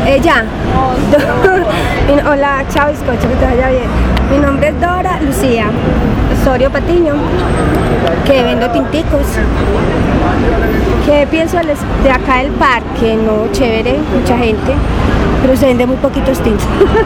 Ella. Hola, chao, bizcocho, que te vaya bien. Mi nombre es Dora Lucía Osorio Patiño, que vendo tinticos. ¿Qué pienso de acá del parque? No, chévere, mucha gente, pero se vende muy poquitos tintos.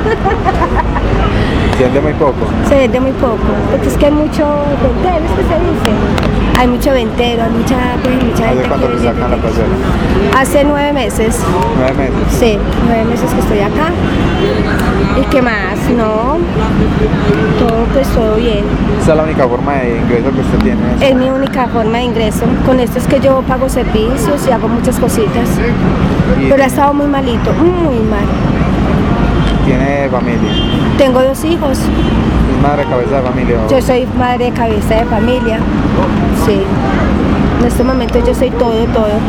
¿Se vende muy poco? Se vende muy poco, porque es que hay mucho ventero, es que se dice. Hay mucho ventero, hay mucha gente. ¿Hace cuánto que sacan la parcela? Hace 9 meses. 9 meses. Sí, 9 meses que estoy acá. ¿Y qué más? No, todo bien. ¿Esa es la única forma de ingreso que usted tiene? Es mi única forma de ingreso. Con esto es que yo pago servicios y hago muchas cositas. Pero ha estado muy malito, muy mal. ¿Tiene familia? Tengo 2 hijos. ¿Es madre cabeza de familia? Yo soy madre cabeza de familia. Sí. En este momento yo soy todo.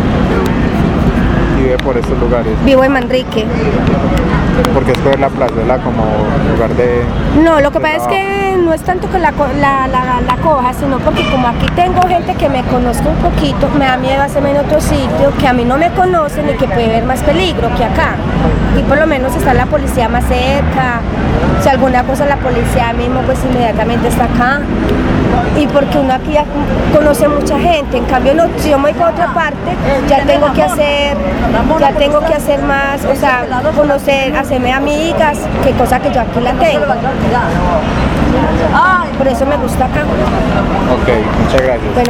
¿Y vive por estos lugares? Vivo en Manrique. ¿Por qué escoger la plazuela como lugar de...? No, lo que pasa es que no es tanto que la coja, sino porque como aquí tengo gente que me conozca un poquito, me da miedo hacerme en otro sitio que a mí no me conocen y que puede haber más peligro que acá. Y por lo menos está la policía más cerca, si alguna cosa la policía mismo pues inmediatamente está acá. Y porque uno aquí ya conoce mucha gente, en cambio no, si yo me voy por otra parte, ya tengo que hacer más, o sea, conocer, hacerme amigas, que cosa que yo aquí la tengo. Por eso me gusta acá. Ok, muchas gracias. Bueno,